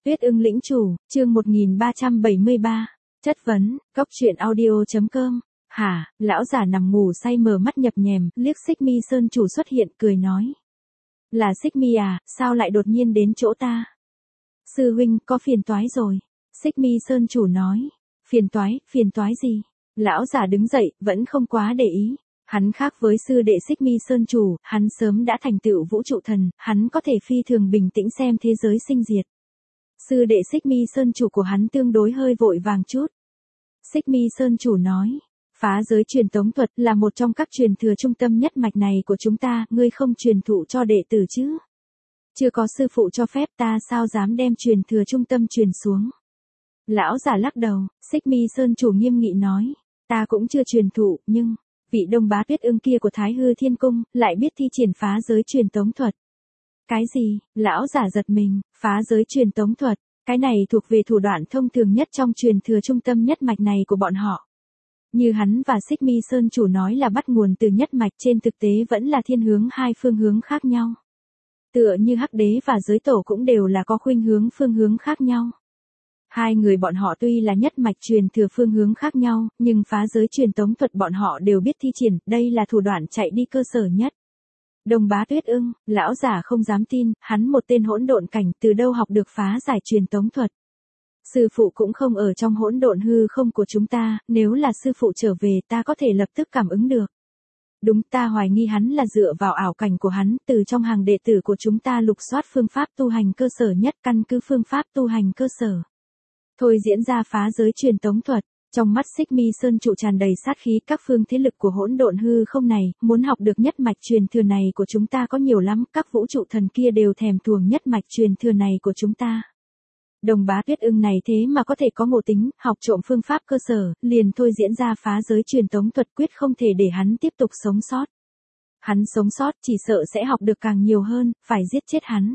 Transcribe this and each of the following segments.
Tuyết ưng lĩnh chủ, chương 1373. Chất vấn, cóc truyện audio.com. Hả, lão giả nằm ngủ say mở mắt nhập nhèm, liếc Xích Mi Sơn chủ xuất hiện cười nói. Là Xích Mi à, sao lại đột nhiên đến chỗ ta? Sư huynh, có phiền toái rồi. Xích Mi Sơn chủ nói. Phiền toái gì? Lão giả đứng dậy, vẫn không quá để ý. Hắn khác với sư đệ Xích Mi Sơn chủ, hắn sớm đã thành tựu vũ trụ thần, hắn có thể phi thường bình tĩnh xem thế giới sinh diệt. Sư đệ Xích Mi Sơn chủ của hắn tương đối hơi vội vàng chút. Xích Mi Sơn chủ nói, phá giới truyền tống thuật là một trong các truyền thừa trung tâm nhất mạch này của chúng ta, ngươi không truyền thụ cho đệ tử chứ? Chưa có sư phụ cho phép ta sao dám đem truyền thừa trung tâm truyền xuống? Lão giả lắc đầu, Xích Mi Sơn chủ nghiêm nghị nói, ta cũng chưa truyền thụ, nhưng vị Đông Bá Tuyết ưng kia của Thái Hư Thiên Cung lại biết thi triển phá giới truyền tống thuật. Cái gì? Lão giả giật mình, phá giới truyền tống thuật, cái này thuộc về thủ đoạn thông thường nhất trong truyền thừa trung tâm nhất mạch này của bọn họ. Như hắn và Xích Mi Sơn chủ nói là bắt nguồn từ nhất mạch, trên thực tế vẫn là thiên hướng hai phương hướng khác nhau. Tựa như Hắc Đế và Giới Tổ cũng đều là có khuynh hướng phương hướng khác nhau. Hai người bọn họ tuy là nhất mạch truyền thừa phương hướng khác nhau, nhưng phá giới truyền tống thuật bọn họ đều biết thi triển, đây là thủ đoạn chạy đi cơ sở nhất. Đông Bá Tuyết ưng, lão giả không dám tin, hắn một tên hỗn độn cảnh từ đâu học được phá giải truyền tống thuật. Sư phụ cũng không ở trong hỗn độn hư không của chúng ta, nếu là sư phụ trở về ta có thể lập tức cảm ứng được. Đúng, ta hoài nghi hắn là dựa vào ảo cảnh của hắn, từ trong hàng đệ tử của chúng ta lục soát phương pháp tu hành cơ sở nhất, căn cứ phương pháp tu hành cơ sở. Thôi diễn ra phá giới truyền tống thuật. Trong mắt Xích Mi Sơn chủ tràn đầy sát khí, các phương thế lực của hỗn độn hư không này, muốn học được nhất mạch truyền thừa này của chúng ta có nhiều lắm, các vũ trụ thần kia đều thèm thuồng nhất mạch truyền thừa này của chúng ta. Đồng Bá Tuyết ưng này thế mà có thể có ngộ tính, học trộm phương pháp cơ sở, liền thôi diễn ra phá giới truyền tống thuật, quyết không thể để hắn tiếp tục sống sót. Hắn sống sót chỉ sợ sẽ học được càng nhiều hơn, phải giết chết hắn.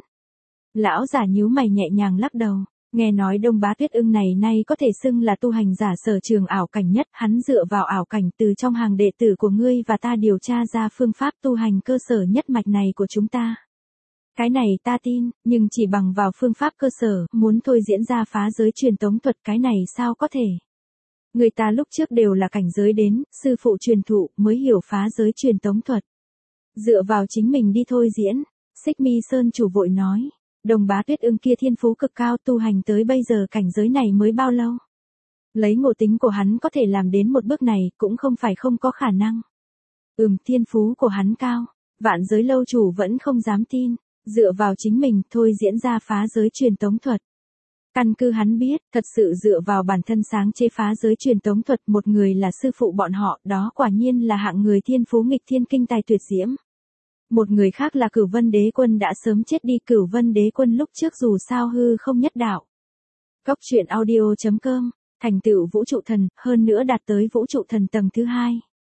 Lão giả nhíu mày nhẹ nhàng lắc đầu. Nghe nói Đông Bá Tuyết ưng này nay có thể xưng là tu hành giả sở trường ảo cảnh nhất, hắn dựa vào ảo cảnh từ trong hàng đệ tử của ngươi và ta điều tra ra phương pháp tu hành cơ sở nhất mạch này của chúng ta. Cái này ta tin, nhưng chỉ bằng vào phương pháp cơ sở, muốn thôi diễn ra phá giới truyền tống thuật cái này sao có thể. Người ta lúc trước đều là cảnh giới đến, sư phụ truyền thụ mới hiểu phá giới truyền tống thuật. Dựa vào chính mình đi thôi diễn, Xích Mi Sơn chủ vội nói. Đồng Bá Tuyết ưng kia thiên phú cực cao, tu hành tới bây giờ cảnh giới này mới bao lâu. Lấy ngộ tính của hắn có thể làm đến một bước này cũng không phải không có khả năng. Thiên phú của hắn cao, Vạn Giới lâu chủ vẫn không dám tin, dựa vào chính mình thôi diễn ra phá giới truyền tống thuật. Căn cứ hắn biết, thật sự dựa vào bản thân sáng chế phá giới truyền tống thuật, một người là sư phụ bọn họ, đó quả nhiên là hạng người thiên phú nghịch thiên kinh tài tuyệt diễm. Một người khác là Cửu Vân Đế Quân đã sớm chết đi, Cửu Vân Đế Quân lúc trước dù sao hư không nhất đạo. Cóc truyện audio.com, thành tựu vũ trụ thần, hơn nữa đạt tới vũ trụ thần tầng thứ 2.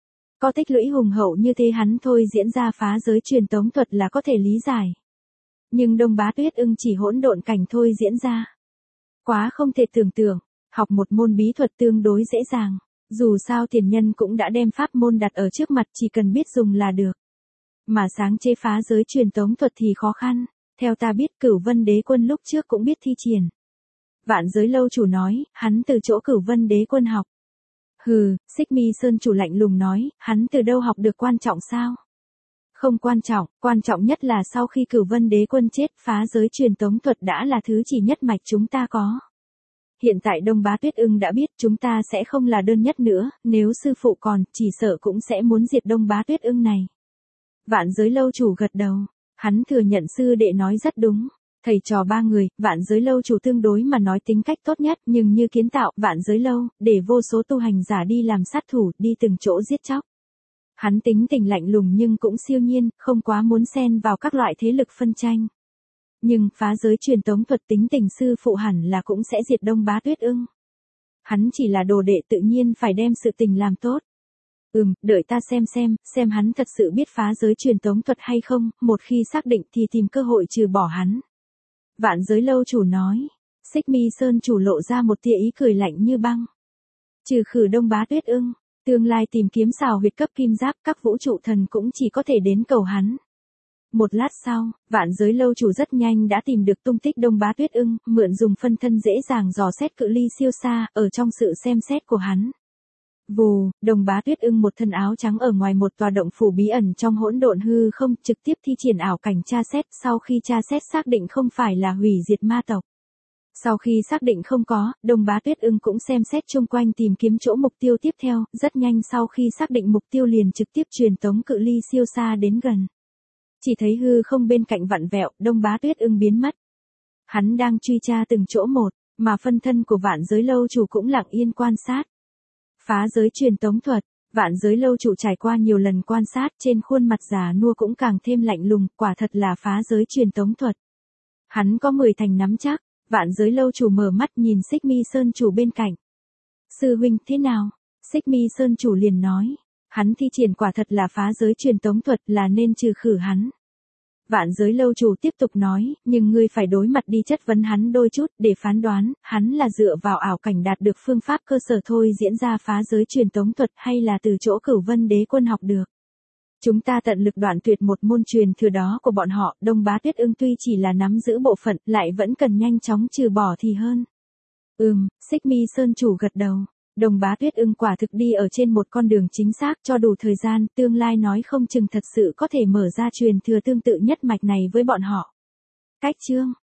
Có tích lũy hùng hậu như thế hắn thôi diễn ra phá giới truyền tống thuật là có thể lý giải. Nhưng Đông Bá Tuyết ưng chỉ hỗn độn cảnh thôi diễn ra. Quá không thể tưởng tượng, học một môn bí thuật tương đối dễ dàng, dù sao tiền nhân cũng đã đem pháp môn đặt ở trước mặt, chỉ cần biết dùng là được. Mà sáng chế phá giới truyền tống thuật thì khó khăn, theo ta biết Cửu Vân Đế Quân lúc trước cũng biết thi triển. Vạn Giới lâu chủ nói, hắn từ chỗ Cửu Vân Đế Quân học. Hừ, Xích Mi Sơn chủ lạnh lùng nói, hắn từ đâu học được quan trọng sao? Không quan trọng nhất là sau khi Cửu Vân Đế Quân chết, phá giới truyền tống thuật đã là thứ chỉ nhất mạch chúng ta có. Hiện tại Đông Bá Tuyết ưng đã biết chúng ta sẽ không là đơn nhất nữa, nếu sư phụ còn, chỉ sợ cũng sẽ muốn diệt Đông Bá Tuyết ưng này. Vạn Giới lâu chủ gật đầu, hắn thừa nhận sư đệ nói rất đúng. Thầy trò ba người, Vạn Giới lâu chủ tương đối mà nói tính cách tốt nhất, nhưng như kiến tạo Vạn Giới lâu, để vô số tu hành giả đi làm sát thủ, đi từng chỗ giết chóc. Hắn tính tình lạnh lùng nhưng cũng siêu nhiên, không quá muốn xen vào các loại thế lực phân tranh. Nhưng phá giới truyền tống thuật tính tình sư phụ hẳn là cũng sẽ diệt Đông Bá Tuyết ưng. Hắn chỉ là đồ đệ tự nhiên phải đem sự tình làm tốt. Đợi ta xem hắn thật sự biết phá giới truyền tống thuật hay không, một khi xác định thì tìm cơ hội trừ bỏ hắn. Vạn Giới lâu chủ nói, Xích Mi Sơn chủ lộ ra một tia ý cười lạnh như băng. Trừ khử Đông Bá Tuyết ưng, tương lai tìm kiếm xào huyệt cấp kim giáp, các vũ trụ thần cũng chỉ có thể đến cầu hắn. Một lát sau, Vạn Giới Lâu chủ rất nhanh đã tìm được tung tích Đông Bá Tuyết Ưng, mượn dùng phân thân dễ dàng dò xét cự ly siêu xa, ở trong sự xem xét của hắn. Vù, Đông Bá Tuyết Ưng một thân áo trắng ở ngoài một tòa động phủ bí ẩn trong hỗn độn hư không, trực tiếp thi triển ảo cảnh tra xét, sau khi tra xét xác định không phải là hủy diệt ma tộc. Sau khi xác định không có, Đông Bá Tuyết Ưng cũng xem xét chung quanh tìm kiếm chỗ mục tiêu tiếp theo, rất nhanh sau khi xác định mục tiêu liền trực tiếp truyền tống cự ly siêu xa đến gần. Chỉ thấy hư không bên cạnh vặn vẹo, Đông Bá Tuyết Ưng biến mất. Hắn đang truy tra từng chỗ một, mà phân thân của Vạn Giới Lâu chủ cũng lặng yên quan sát. Phá giới truyền tống thuật, Vạn Giới Lâu chủ trải qua nhiều lần quan sát, trên khuôn mặt già nua cũng càng thêm lạnh lùng, quả thật là phá giới truyền tống thuật. Hắn có 10 thành nắm chắc. Vạn Giới Lâu chủ mở mắt nhìn Xích Mi Sơn chủ bên cạnh. Sư huynh thế nào? Xích Mi Sơn chủ liền nói. Hắn thi triển quả thật là phá giới truyền tống thuật, là nên trừ khử hắn. Vạn Giới Lâu chủ tiếp tục nói, nhưng ngươi phải đối mặt đi chất vấn hắn đôi chút, để phán đoán, hắn là dựa vào ảo cảnh đạt được phương pháp cơ sở thôi diễn ra phá giới truyền tống thuật, hay là từ chỗ Cửu Vân Đế Quân học được. Chúng ta tận lực đoạn tuyệt một môn truyền thừa đó của bọn họ, Đông Bá Tuyết Ưng tuy chỉ là nắm giữ bộ phận, lại vẫn cần nhanh chóng trừ bỏ thì hơn. Xích Mi Sơn chủ gật đầu. Đông Bá Tuyết Ưng quả thực đi ở trên một con đường chính xác, cho đủ thời gian, tương lai nói không chừng thật sự có thể mở ra truyền thừa tương tự nhất mạch này với bọn họ. Cách chương